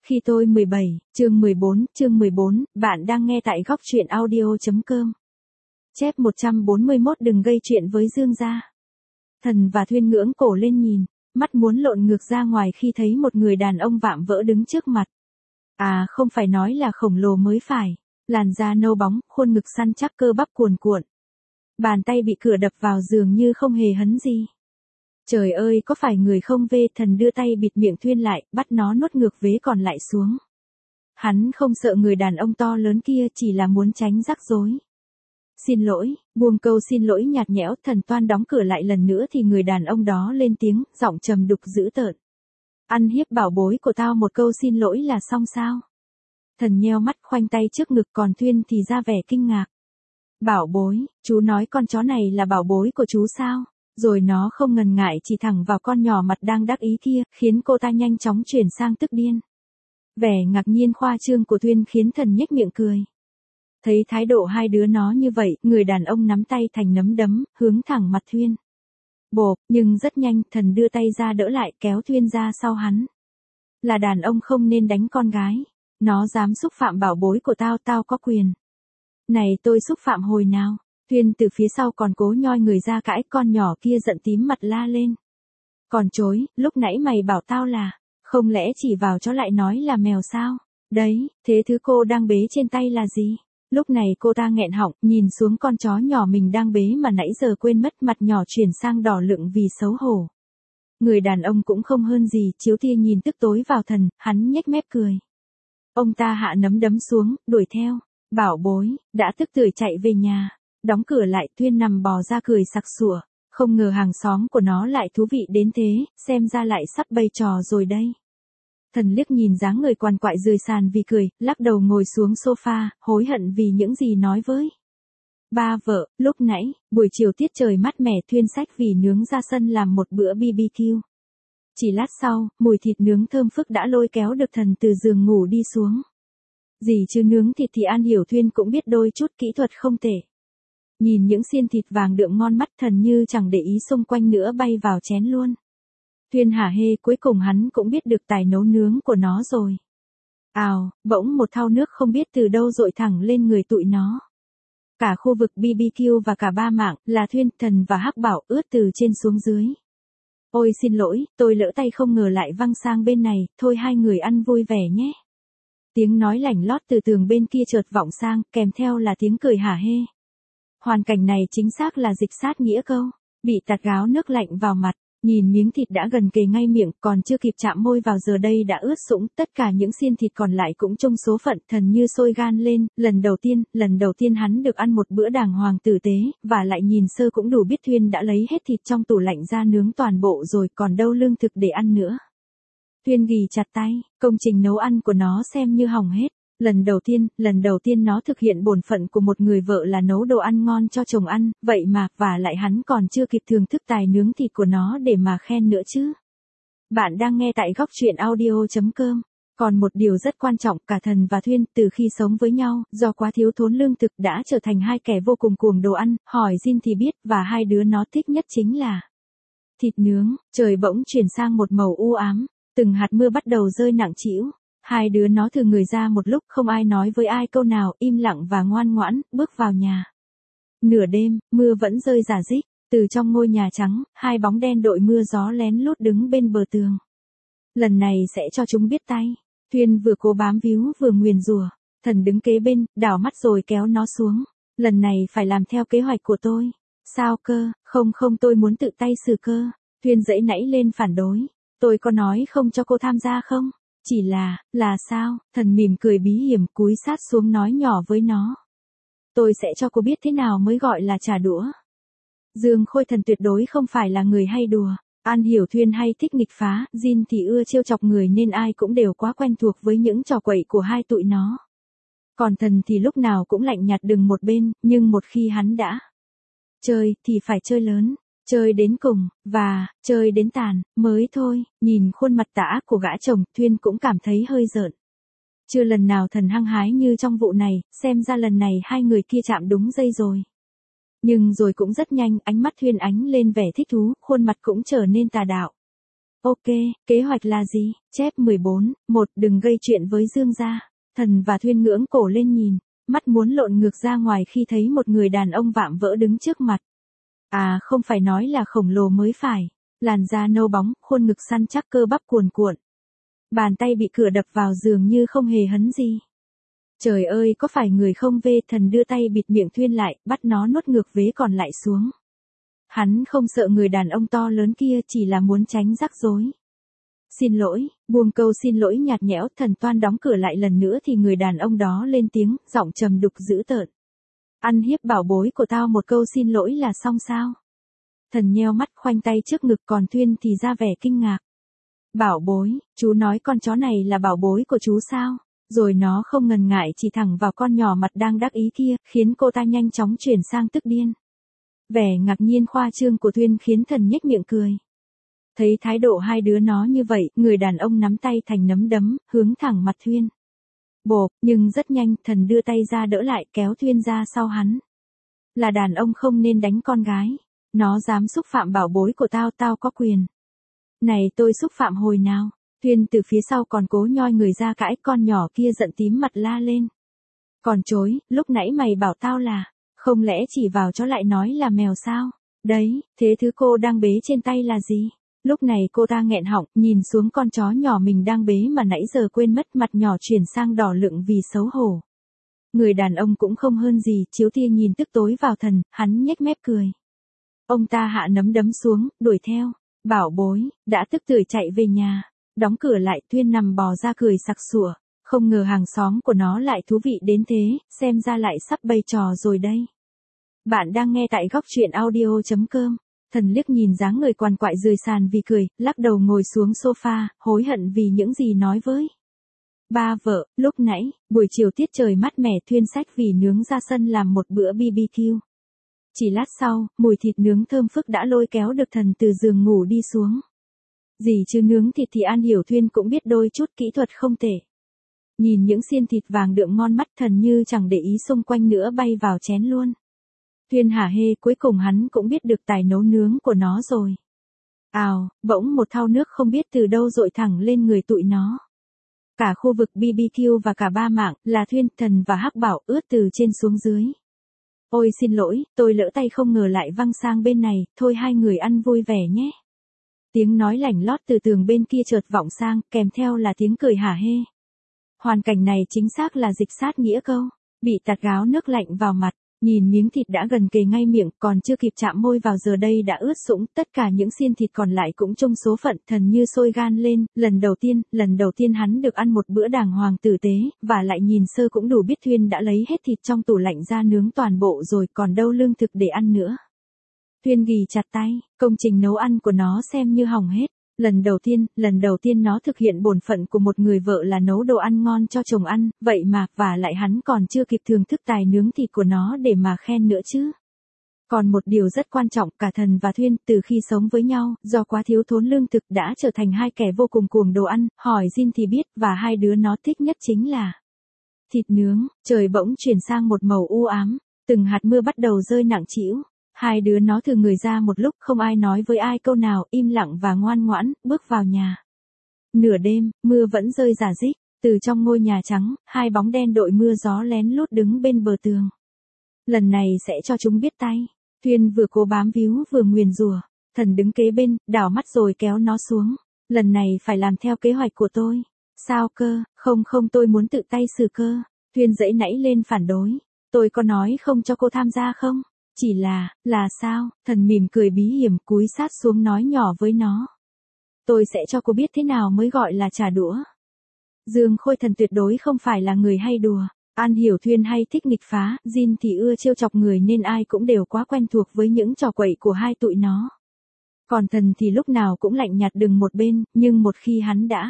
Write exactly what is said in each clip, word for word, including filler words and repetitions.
Khi tôi mười bảy, chương mười bốn, chương mười bốn, bạn đang nghe tại góc truyện audio.com. Chép một trăm bốn mươi mốt đừng gây chuyện với Dương gia. Thần và Thuyên ngưỡng cổ lên nhìn, mắt muốn lộn ngược ra ngoài khi thấy một người đàn ông vạm vỡ đứng trước mặt. À không phải nói là khổng lồ mới phải, làn da nâu bóng, khuôn ngực săn chắc cơ bắp cuồn cuộn. Bàn tay bị cửa đập vào dường như không hề hấn gì. Trời ơi có phải người không về, thần đưa tay bịt miệng Thuyên lại, bắt nó nuốt ngược vế còn lại xuống. Hắn không sợ người đàn ông to lớn kia, chỉ là muốn tránh rắc rối. Xin lỗi, buông câu xin lỗi nhạt nhẽo, thần toan đóng cửa lại lần nữa thì người đàn ông đó lên tiếng, giọng trầm đục dữ tợn. Ăn hiếp bảo bối của tao một câu xin lỗi là xong sao? Thần nheo mắt khoanh tay trước ngực, còn Thuyên thì ra vẻ kinh ngạc. Bảo bối, chú nói con chó này là bảo bối của chú sao? Rồi nó không ngần ngại chỉ thẳng vào con nhỏ mặt đang đắc ý kia, khiến cô ta nhanh chóng chuyển sang tức điên. Vẻ ngạc nhiên khoa trương của Thuyên khiến thần nhếch miệng cười. Thấy thái độ hai đứa nó như vậy, người đàn ông nắm tay thành nắm đấm, hướng thẳng mặt Thuyên. Bộp, nhưng rất nhanh, thần đưa tay ra đỡ lại, kéo Thuyên ra sau hắn. Là đàn ông không nên đánh con gái. Nó dám xúc phạm bảo bối của tao, tao có quyền. Này tôi xúc phạm hồi nào? Thuyên từ phía sau còn cố nhoi người ra cãi, con nhỏ kia giận tím mặt la lên. Còn chối, lúc nãy mày bảo tao là, không lẽ chỉ vào chó lại nói là mèo sao? Đấy, thế thứ cô đang bế trên tay là gì? Lúc này cô ta nghẹn họng, nhìn xuống con chó nhỏ mình đang bế mà nãy giờ quên mất, mặt nhỏ chuyển sang đỏ lựng vì xấu hổ. Người đàn ông cũng không hơn gì, chiếu tia nhìn tức tối vào thần, hắn nhếch mép cười. Ông ta hạ nắm đấm xuống, đuổi theo. Bảo bối, đã tức tưởi chạy về nhà. Đóng cửa lại, Thuyên nằm bò ra cười sặc sủa. Không ngờ hàng xóm của nó lại thú vị đến thế, xem ra lại sắp bày trò rồi đây. Thần liếc nhìn dáng người quằn quại rười sàn vì cười, lắc đầu ngồi xuống sofa, hối hận vì những gì nói với ba vợ. Lúc nãy, buổi chiều tiết trời mát mẻ, Thuyên xách vì nướng ra sân làm một bữa bê bê kiu. Chỉ lát sau, mùi thịt nướng thơm phức đã lôi kéo được thần từ giường ngủ đi xuống. Gì chứ nướng thịt thì An Hiểu Thuyên cũng biết đôi chút kỹ thuật không tệ. Nhìn những xiên thịt vàng đượm ngon mắt, thần như chẳng để ý xung quanh nữa, bay vào chén luôn. Thuyên hả hê, cuối cùng hắn cũng biết được tài nấu nướng của nó rồi. Ào, bỗng một thau nước không biết từ đâu dội thẳng lên người tụi nó. Cả khu vực bê bê kiu và cả ba mạng, là Thuyên, thần và Hắc Bảo, ướt từ trên xuống dưới. Ôi xin lỗi, tôi lỡ tay không ngờ lại văng sang bên này, thôi hai người ăn vui vẻ nhé. Tiếng nói lảnh lót từ tường bên kia chợt vọng sang, kèm theo là tiếng cười hả hê. Hoàn cảnh này chính xác là dịch sát nghĩa câu, bị tạt gáo nước lạnh vào mặt, nhìn miếng thịt đã gần kề ngay miệng, còn chưa kịp chạm môi vào giờ đây đã ướt sũng, tất cả những xiên thịt còn lại cũng chung số phận, thần như sôi gan lên, lần đầu tiên, lần đầu tiên hắn được ăn một bữa đàng hoàng tử tế, và lại nhìn sơ cũng đủ biết Thuyên đã lấy hết thịt trong tủ lạnh ra nướng toàn bộ rồi, còn đâu lương thực để ăn nữa. Thuyên ghì chặt tay, công trình nấu ăn của nó xem như hỏng hết. Lần đầu tiên, lần đầu tiên nó thực hiện bổn phận của một người vợ là nấu đồ ăn ngon cho chồng ăn, vậy mà, và lại hắn còn chưa kịp thưởng thức tài nướng thịt của nó để mà khen nữa chứ. Bạn đang nghe tại góc truyện audio.com. Còn một điều rất quan trọng, cả thần và Thuyên, từ khi sống với nhau, do quá thiếu thốn lương thực đã trở thành hai kẻ vô cùng cuồng đồ ăn, hỏi Jin thì biết, và hai đứa nó thích nhất chính là thịt nướng. Trời bỗng chuyển sang một màu u ám, từng hạt mưa bắt đầu rơi nặng trĩu. Hai đứa nó thừ người ra một lúc, không ai nói với ai câu nào, im lặng và ngoan ngoãn, bước vào nhà. Nửa đêm, mưa vẫn rơi rả rích, từ trong ngôi nhà trắng, hai bóng đen đội mưa gió lén lút đứng bên bờ tường. Lần này sẽ cho chúng biết tay. Thuyên vừa cố bám víu vừa nguyền rủa. Thần đứng kế bên, đảo mắt rồi kéo nó xuống. Lần này phải làm theo kế hoạch của tôi. Sao cơ, không không tôi muốn tự tay xử cơ. Thuyên giãy nảy lên phản đối. Tôi có nói không cho cô tham gia không? Chỉ là, là sao? Thần mỉm cười bí hiểm, cúi sát xuống nói nhỏ với nó. Tôi sẽ cho cô biết thế nào mới gọi là trả đũa. Dương Khôi Thần tuyệt đối không phải là người hay đùa. An Hiểu Thuyên hay thích nghịch phá, Jin thì ưa trêu chọc người nên ai cũng đều quá quen thuộc với những trò quậy của hai tụi nó. Còn thần thì lúc nào cũng lạnh nhạt đứng một bên, nhưng một khi hắn đã chơi thì phải chơi lớn. Chơi đến cùng, và, chơi đến tàn, mới thôi. Nhìn khuôn mặt tà ác của gã chồng, Thuyên cũng cảm thấy hơi rợn. Chưa lần nào thần hăng hái như trong vụ này, xem ra lần này hai người kia chạm đúng dây rồi. Nhưng rồi cũng rất nhanh, ánh mắt Thuyên ánh lên vẻ thích thú, khuôn mặt cũng trở nên tà đạo. Ok, kế hoạch là gì? Chép mười bốn, một đừng gây chuyện với Dương gia. Thần và Thuyên ngưỡng cổ lên nhìn, mắt muốn lộn ngược ra ngoài khi thấy một người đàn ông vạm vỡ đứng trước mặt. À không phải nói là khổng lồ mới phải, làn da nâu bóng, khuôn ngực săn chắc cơ bắp cuồn cuộn. Bàn tay bị cửa đập vào dường như không hề hấn gì. Trời ơi có phải người không vê, thần đưa tay bịt miệng Thuyên lại, bắt nó nuốt ngược vế còn lại xuống. Hắn không sợ người đàn ông to lớn kia, chỉ là muốn tránh rắc rối. Xin lỗi, buông câu xin lỗi nhạt nhẽo, thần toan đóng cửa lại lần nữa thì người đàn ông đó lên tiếng, giọng trầm đục dữ tợn. Ăn hiếp bảo bối của tao một câu xin lỗi là xong sao? Thần nheo mắt khoanh tay trước ngực, còn Thuyên thì ra vẻ kinh ngạc. Bảo bối, chú nói con chó này là bảo bối của chú sao? Rồi nó không ngần ngại chỉ thẳng vào con nhỏ mặt đang đắc ý kia, khiến cô ta nhanh chóng chuyển sang tức điên. Vẻ ngạc nhiên khoa trương của Thuyên khiến thần nhếch miệng cười. Thấy thái độ hai đứa nó như vậy, người đàn ông nắm tay thành nắm đấm, hướng thẳng mặt Thuyên. Bộp, nhưng rất nhanh, thần đưa tay ra đỡ lại, kéo Thuyên ra sau hắn. Là đàn ông không nên đánh con gái. Nó dám xúc phạm bảo bối của tao, tao có quyền. Này tôi xúc phạm hồi nào? Thuyên từ phía sau còn cố nhoi người ra cãi, con nhỏ kia giận tím mặt la lên. Còn chối, lúc nãy mày bảo tao là, không lẽ chỉ vào chó lại nói là mèo sao? Đấy, thế thứ cô đang bế trên tay là gì? Lúc này cô ta nghẹn họng, nhìn xuống con chó nhỏ mình đang bế mà nãy giờ quên mất, mặt nhỏ chuyển sang đỏ lựng vì xấu hổ. Người đàn ông cũng không hơn gì, chiếu tia nhìn tức tối vào thần, hắn nhếch mép cười. Ông ta hạ nắm đấm xuống, đuổi theo. Bảo bối, đã tức tưởi chạy về nhà. Đóng cửa lại, Thuyên nằm bò ra cười sặc sủa. Không ngờ hàng xóm của nó lại thú vị đến thế, xem ra lại sắp bày trò rồi đây. Bạn đang nghe tại góc truyện audio chấm com. Thần liếc nhìn dáng người quằn quại rười sàn vì cười, lắc đầu ngồi xuống sofa, hối hận vì những gì nói với ba vợ. Lúc nãy, buổi chiều tiết trời mát mẻ, Thuyên xách vỉ nướng ra sân làm một bữa bê bê kiu. Chỉ lát sau, mùi thịt nướng thơm phức đã lôi kéo được thần từ giường ngủ đi xuống. Gì chứ nướng thịt thì An Hiểu Thuyên cũng biết đôi chút kỹ thuật không tệ. Nhìn những xiên thịt vàng đượm ngon mắt, thần như chẳng để ý xung quanh nữa, bay vào chén luôn. Thuyên hả hê, cuối cùng hắn cũng biết được tài nấu nướng của nó rồi. Ào, bỗng một thau nước không biết từ đâu dội thẳng lên người tụi nó. Cả khu vực bê bê kiu và cả ba mạng, là Thuyên, Thần và Hắc Bảo, ướt từ trên xuống dưới. Ôi xin lỗi, tôi lỡ tay không ngờ lại văng sang bên này, thôi hai người ăn vui vẻ nhé. Tiếng nói lảnh lót từ tường bên kia chợt vọng sang, kèm theo là tiếng cười hả hê. Hoàn cảnh này chính xác là dịch sát nghĩa câu, bị tạt gáo nước lạnh vào mặt. Nhìn miếng thịt đã gần kề ngay miệng, còn chưa kịp chạm môi vào giờ đây đã ướt sũng, tất cả những xiên thịt còn lại cũng trông số phận, thần như sôi gan lên, lần đầu tiên, lần đầu tiên hắn được ăn một bữa đàng hoàng tử tế, và lại nhìn sơ cũng đủ biết Thuyên đã lấy hết thịt trong tủ lạnh ra nướng toàn bộ rồi, còn đâu lương thực để ăn nữa. Thuyên ghì chặt tay, công trình nấu ăn của nó xem như hỏng hết. Lần đầu tiên, lần đầu tiên nó thực hiện bổn phận của một người vợ là nấu đồ ăn ngon cho chồng ăn, vậy mà, và lại hắn còn chưa kịp thưởng thức tài nướng thịt của nó để mà khen nữa chứ. Còn một điều rất quan trọng, cả Thần và Thuyên, từ khi sống với nhau, do quá thiếu thốn lương thực đã trở thành hai kẻ vô cùng cuồng đồ ăn, hỏi Jin thì biết, và hai đứa nó thích nhất chính là thịt nướng. Trời bỗng chuyển sang một màu u ám, từng hạt mưa bắt đầu rơi nặng trĩu. Hai đứa nó thừ người ra một lúc, không ai nói với ai câu nào, im lặng và ngoan ngoãn, bước vào nhà. Nửa đêm, mưa vẫn rơi rả rích, từ trong ngôi nhà trắng, hai bóng đen đội mưa gió lén lút đứng bên bờ tường. Lần này sẽ cho chúng biết tay. Thuyên vừa cố bám víu vừa nguyền rủa. Thần đứng kế bên, đảo mắt rồi kéo nó xuống. Lần này phải làm theo kế hoạch của tôi. Sao cơ, không không tôi muốn tự tay xử cơ. Thuyên dãy nảy lên phản đối. Tôi có nói không cho cô tham gia không? Chỉ là, là sao? Thần mỉm cười bí hiểm, cúi sát xuống nói nhỏ với nó. Tôi sẽ cho cô biết thế nào mới gọi là trả đũa. Dương Khôi Thần tuyệt đối không phải là người hay đùa. An Hiểu Thuyên hay thích nghịch phá, Jin thì ưa trêu chọc người nên ai cũng đều quá quen thuộc với những trò quậy của hai tụi nó. Còn Thần thì lúc nào cũng lạnh nhạt đứng một bên, nhưng một khi hắn đã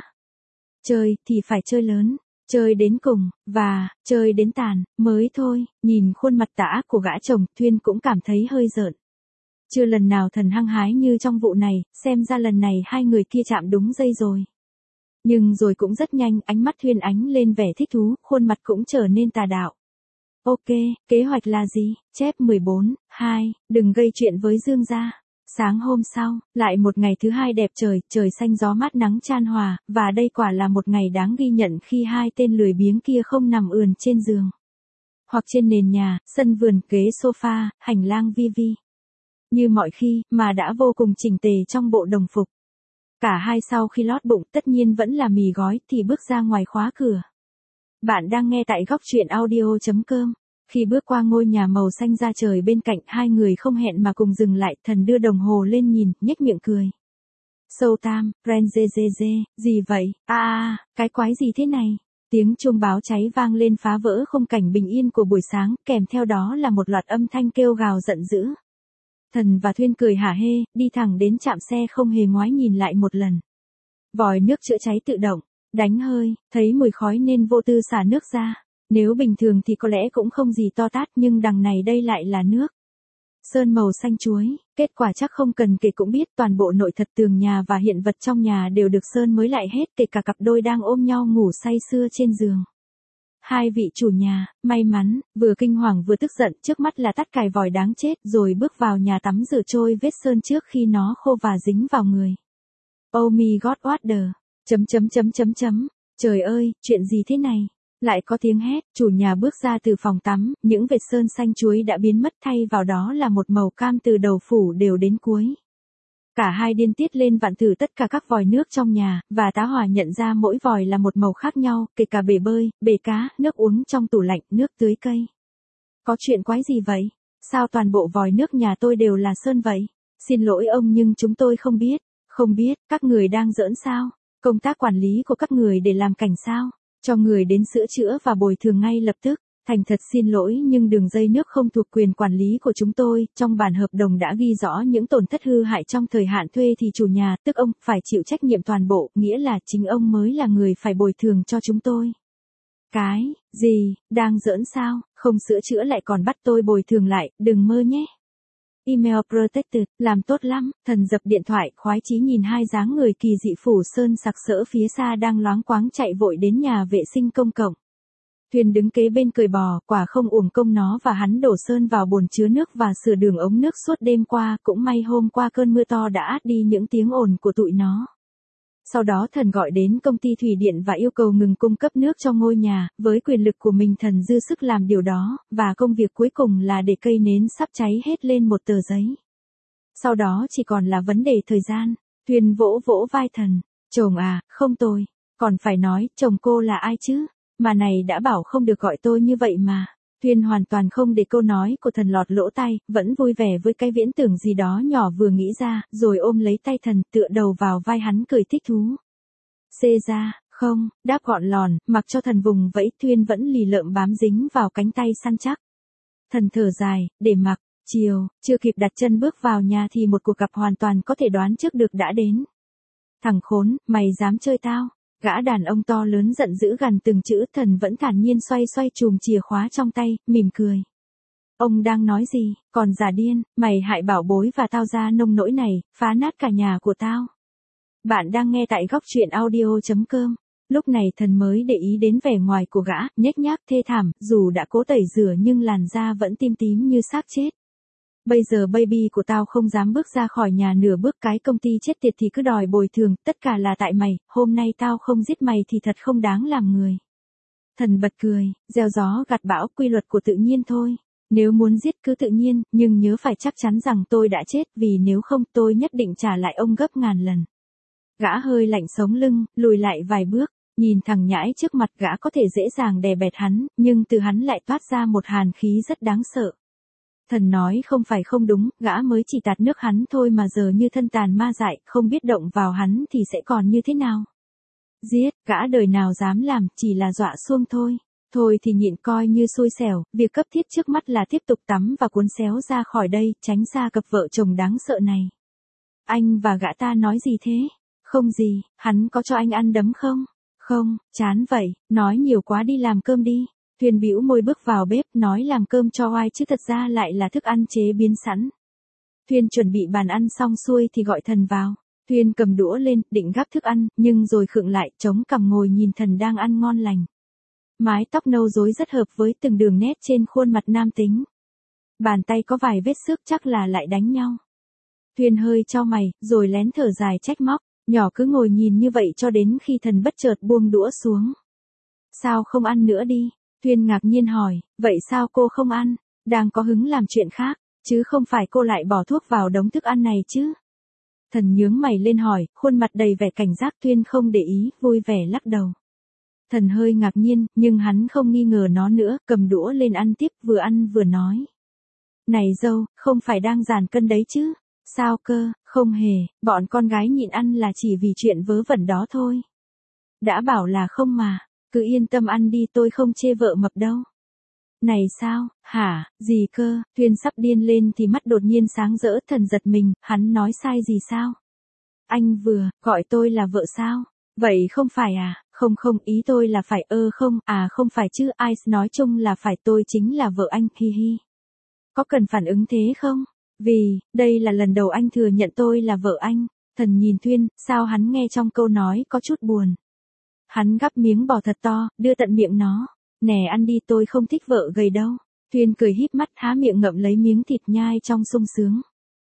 chơi thì phải chơi lớn. Chơi đến cùng, và, chơi đến tàn, mới thôi. Nhìn khuôn mặt tà ác của gã chồng, Thuyên cũng cảm thấy hơi rợn. Chưa lần nào Thần hăng hái như trong vụ này, xem ra lần này hai người kia chạm đúng dây rồi. Nhưng rồi cũng rất nhanh, ánh mắt Thuyên ánh lên vẻ thích thú, khuôn mặt cũng trở nên tà đạo. Ok, kế hoạch là gì? Chép mười bốn, hai, đừng gây chuyện với Dương gia. Sáng hôm sau, lại một ngày thứ hai đẹp trời, trời xanh gió mát nắng chan hòa, và đây quả là một ngày đáng ghi nhận khi hai tên lười biếng kia không nằm ườn trên giường. Hoặc trên nền nhà, sân vườn, ghế sofa, hành lang vi vi. Như mọi khi, mà đã vô cùng chỉnh tề trong bộ đồng phục. Cả hai sau khi lót bụng tất nhiên vẫn là mì gói thì bước ra ngoài khóa cửa. Bạn đang nghe tại góc truyện audio.com. Khi bước qua ngôi nhà màu xanh da trời bên cạnh, hai người không hẹn mà cùng dừng lại, Thần đưa đồng hồ lên nhìn, nhếch miệng cười. Sâu tam, Ren dê dê dê, gì vậy, a a, cái quái gì thế này? Tiếng chuông báo cháy vang lên phá vỡ khung cảnh bình yên của buổi sáng, kèm theo đó là một loạt âm thanh kêu gào giận dữ. Thần và Thuyên cười hả hê, đi thẳng đến trạm xe không hề ngoái nhìn lại một lần. Vòi nước chữa cháy tự động, đánh hơi, thấy mùi khói nên vô tư xả nước ra. Nếu bình thường thì có lẽ cũng không gì to tát, nhưng đằng này đây lại là nước sơn màu xanh chuối, kết quả chắc không cần kể cũng biết, toàn bộ nội thất tường nhà và hiện vật trong nhà đều được sơn mới lại hết, kể cả cặp đôi đang ôm nhau ngủ say sưa trên giường. Hai vị chủ nhà, may mắn, vừa kinh hoàng vừa tức giận, trước mắt là tắt cài vòi đáng chết, rồi bước vào nhà tắm rửa trôi vết sơn trước khi nó khô và dính vào người. Oh my god wonder, chấm chấm chấm chấm chấm, trời ơi, chuyện gì thế này? Lại có tiếng hét, chủ nhà bước ra từ phòng tắm, những vệt sơn xanh chuối đã biến mất, thay vào đó là một màu cam từ đầu phủ đều đến cuối. Cả hai điên tiết lên vặn thử tất cả các vòi nước trong nhà, và tá hỏa nhận ra mỗi vòi là một màu khác nhau, kể cả bể bơi, bể cá, nước uống trong tủ lạnh, nước tưới cây. Có chuyện quái gì vậy? Sao toàn bộ vòi nước nhà tôi đều là sơn vậy? Xin lỗi ông nhưng chúng tôi không biết. Không biết, các người đang giỡn sao? Công tác quản lý của các người để làm cảnh sao? Cho người đến sửa chữa và bồi thường ngay lập tức. Thành thật xin lỗi nhưng đường dây nước không thuộc quyền quản lý của chúng tôi, trong bản hợp đồng đã ghi rõ những tổn thất hư hại trong thời hạn thuê thì chủ nhà, tức ông, phải chịu trách nhiệm toàn bộ, nghĩa là chính ông mới là người phải bồi thường cho chúng tôi. Cái, gì, đang giỡn sao, không sửa chữa lại còn bắt tôi bồi thường lại, đừng mơ nhé. Email protected, làm tốt lắm, Thần dập điện thoại, khoái chí nhìn hai dáng người kỳ dị phủ sơn sặc sỡ phía xa đang loáng quáng chạy vội đến nhà vệ sinh công cộng. Thuyền đứng kế bên cười bò, quả không uổng công nó và hắn đổ sơn vào bồn chứa nước và sửa đường ống nước suốt đêm qua, cũng may hôm qua cơn mưa to đã át đi những tiếng ồn của tụi nó. Sau đó Thần gọi đến công ty thủy điện và yêu cầu ngừng cung cấp nước cho ngôi nhà, với quyền lực của mình Thần dư sức làm điều đó, và công việc cuối cùng là để cây nến sắp cháy hết lên một tờ giấy. Sau đó chỉ còn là vấn đề thời gian. Thuyền vỗ vỗ vai Thần, chồng à, không tôi, còn phải nói, chồng cô là ai chứ? Mà này đã bảo không được gọi tôi như vậy mà. Thuyền hoàn toàn không để câu nói của Thần lọt lỗ tai, vẫn vui vẻ với cái viễn tưởng gì đó nhỏ vừa nghĩ ra, rồi ôm lấy tay Thần, tựa đầu vào vai hắn cười thích thú. Xê ra, không, đáp gọn lòn, mặc cho Thần vùng vẫy, Thuyền vẫn lì lợm bám dính vào cánh tay săn chắc. Thần thở dài, để mặc, chiều, chưa kịp đặt chân bước vào nhà thì một cuộc gặp hoàn toàn có thể đoán trước được đã đến. Thằng khốn, mày dám chơi tao? Gã đàn ông to lớn giận dữ gằn từng chữ. Thần vẫn thản nhiên xoay xoay chùm chìa khóa trong tay, mỉm cười. Ông đang nói gì, còn giả điên, mày hại bảo bối và tao ra nông nỗi này, phá nát cả nhà của tao. Bạn đang nghe tại góc truyện audio.com. Lúc này Thần mới để ý đến vẻ ngoài của gã, nhếch nhác thê thảm, dù đã cố tẩy rửa nhưng làn da vẫn tím tím như xác chết. Bây giờ baby của tao không dám bước ra khỏi nhà nửa bước, cái công ty chết tiệt thì cứ đòi bồi thường, tất cả là tại mày, hôm nay tao không giết mày thì thật không đáng làm người. Thần bật cười, gieo gió gặt bão, quy luật của tự nhiên thôi. Nếu muốn giết cứ tự nhiên, nhưng nhớ phải chắc chắn rằng tôi đã chết, vì nếu không tôi nhất định trả lại ông gấp ngàn lần. Gã hơi lạnh sống lưng, lùi lại vài bước, nhìn thằng nhãi trước mặt. Gã có thể dễ dàng đè bẹt hắn, nhưng từ hắn lại toát ra một hàn khí rất đáng sợ. Thần nói không phải không đúng, gã mới chỉ tạt nước hắn thôi mà giờ như thân tàn ma dại, không biết động vào hắn thì sẽ còn như thế nào. Giết, gã đời nào dám làm, chỉ là dọa xuông thôi. Thôi thì nhịn coi như xui xẻo, việc cấp thiết trước mắt là tiếp tục tắm và cuốn xéo ra khỏi đây, tránh xa cặp vợ chồng đáng sợ này. Anh và gã ta nói gì thế? Không gì, hắn có cho anh ăn đấm không? Không, chán vậy, nói nhiều quá, đi làm cơm đi. Thuyền bĩu môi bước vào bếp, nói làm cơm cho oai chứ thật ra lại là thức ăn chế biến sẵn. Thuyền chuẩn bị bàn ăn xong xuôi thì gọi Thần vào. Thuyền cầm đũa lên, định gắp thức ăn, nhưng rồi khựng lại, chống cằm ngồi nhìn Thần đang ăn ngon lành. Mái tóc nâu rối rất hợp với từng đường nét trên khuôn mặt nam tính. Bàn tay có vài vết xước, chắc là lại đánh nhau. Thuyên hơi chau mày, rồi lén thở dài trách móc, nhỏ cứ ngồi nhìn như vậy cho đến khi thần bất chợt buông đũa xuống. Sao không ăn nữa đi? Thuyên ngạc nhiên hỏi, vậy sao cô không ăn? Đang có hứng làm chuyện khác, chứ không phải cô lại bỏ thuốc vào đống thức ăn này chứ? Thần nhướng mày lên hỏi, khuôn mặt đầy vẻ cảnh giác. Thuyên không để ý, vui vẻ lắc đầu. Thần hơi ngạc nhiên, nhưng hắn không nghi ngờ nó nữa, cầm đũa lên ăn tiếp, vừa ăn vừa nói. Này dâu, không phải đang giảm cân đấy chứ? Sao cơ, không hề, bọn con gái nhịn ăn là chỉ vì chuyện vớ vẩn đó thôi. Đã bảo là không mà, cứ yên tâm ăn đi, tôi không chê vợ mập đâu. Này sao, hả, gì cơ? Thuyên sắp điên lên thì mắt đột nhiên sáng rỡ. Thần giật mình, hắn nói sai gì sao? Anh vừa, gọi tôi là vợ sao? Vậy không phải à? Không không, ý tôi là phải ơ không, à không phải chứ, ai nói chung là phải, tôi chính là vợ anh, hi hi. Có cần phản ứng thế không? Vì, đây là lần đầu anh thừa nhận tôi là vợ anh. Thần nhìn Thuyên, sao hắn nghe trong câu nói có chút buồn. Hắn gắp miếng bò thật to, đưa tận miệng nó. Nè ăn đi, tôi không thích vợ gầy đâu. Thuyên cười híp mắt, há miệng ngậm lấy miếng thịt nhai trong sung sướng.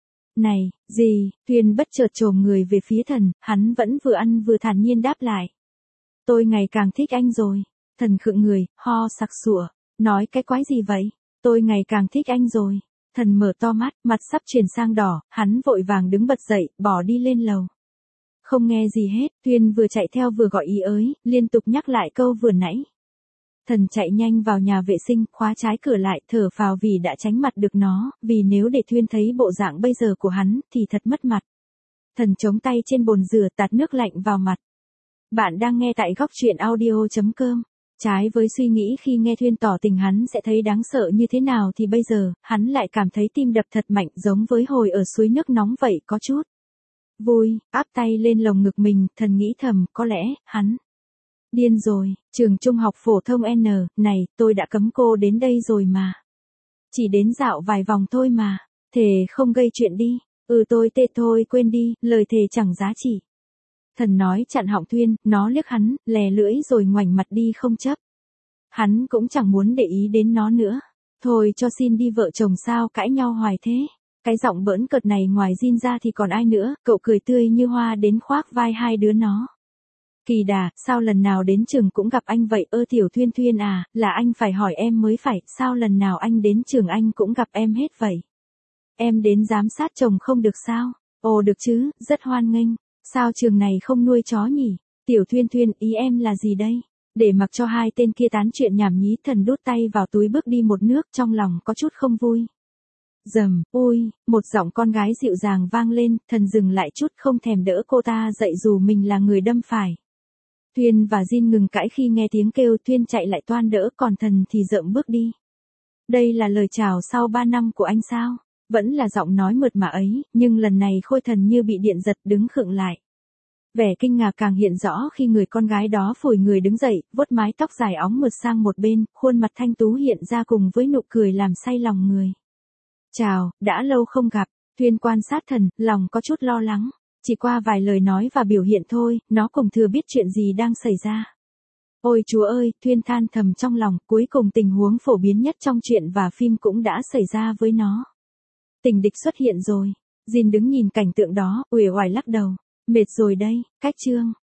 Này, gì? Thuyên bất chợt chồm người về phía thần, hắn vẫn vừa ăn vừa thản nhiên đáp lại. Tôi ngày càng thích anh rồi. Thần khựng người, ho sặc sụa. Nói cái quái gì vậy? Tôi ngày càng thích anh rồi. Thần mở to mắt, mặt sắp chuyển sang đỏ, hắn vội vàng đứng bật dậy, bỏ đi lên lầu. Không nghe gì hết, Thuyên vừa chạy theo vừa gọi ý ới, liên tục nhắc lại câu vừa nãy. Thần chạy nhanh vào nhà vệ sinh, khóa trái cửa lại, thở phào vì đã tránh mặt được nó, vì nếu để Thuyên thấy bộ dạng bây giờ của hắn, thì thật mất mặt. Thần chống tay trên bồn rửa, tạt nước lạnh vào mặt. Bạn đang nghe tại góc truyện audio chấm com. Trái với suy nghĩ khi nghe Thuyên tỏ tình hắn sẽ thấy đáng sợ như thế nào thì bây giờ, hắn lại cảm thấy tim đập thật mạnh, giống với hồi ở suối nước nóng vậy, có chút vui. Áp tay lên lồng ngực mình, thần nghĩ thầm, có lẽ, hắn điên rồi. Trường trung học phổ thông N, này, tôi đã cấm cô đến đây rồi mà. Chỉ đến dạo vài vòng thôi mà. Thề không gây chuyện đi. Ừ tôi tê thôi, quên đi, lời thề chẳng giá trị. Thần nói chặn họng Thuyên, nó liếc hắn, lè lưỡi rồi ngoảnh mặt đi không chấp. Hắn cũng chẳng muốn để ý đến nó nữa. Thôi cho xin đi, vợ chồng sao cãi nhau hoài thế. Cái giọng bỡn cợt này ngoài Jin ra thì còn ai nữa. Cậu cười tươi như hoa đến khoác vai hai đứa nó. Kỳ đà, sao lần nào đến trường cũng gặp anh vậy? Ơ tiểu Thuyên Thuyên à, là anh phải hỏi em mới phải, sao lần nào anh đến trường anh cũng gặp em hết vậy? Em đến giám sát chồng không được sao? Ồ được chứ, rất hoan nghênh. Sao trường này không nuôi chó nhỉ? Tiểu Thuyên Thuyên, ý em là gì đây? Để mặc cho hai tên kia tán chuyện nhảm nhí, thần đút tay vào túi bước đi một nước, trong lòng có chút không vui. Dầm, ôi, một giọng con gái dịu dàng vang lên, thần dừng lại chút, không thèm đỡ cô ta dậy dù mình là người đâm phải. Thuyên và Jin ngừng cãi khi nghe tiếng kêu. Thuyên chạy lại toan đỡ, còn thần thì rợm bước đi. Đây là lời chào sau ba năm của anh sao? Vẫn là giọng nói mượt mà ấy, nhưng lần này Khôi Thần như bị điện giật, đứng khựng lại. Vẻ kinh ngạc càng hiện rõ khi người con gái đó phủi người đứng dậy, vuốt mái tóc dài óng mượt sang một bên, khuôn mặt thanh tú hiện ra cùng với nụ cười làm say lòng người. Chào, đã lâu không gặp. Thuyên quan sát thần, lòng có chút lo lắng. Chỉ qua vài lời nói và biểu hiện thôi, nó cùng thừa biết chuyện gì đang xảy ra. Ôi chúa ơi, Thuyên than thầm trong lòng, cuối cùng tình huống phổ biến nhất trong truyện và phim cũng đã xảy ra với nó. Tình địch xuất hiện rồi. Jin đứng nhìn cảnh tượng đó, uể oải lắc đầu. Mệt rồi đây, cách chương.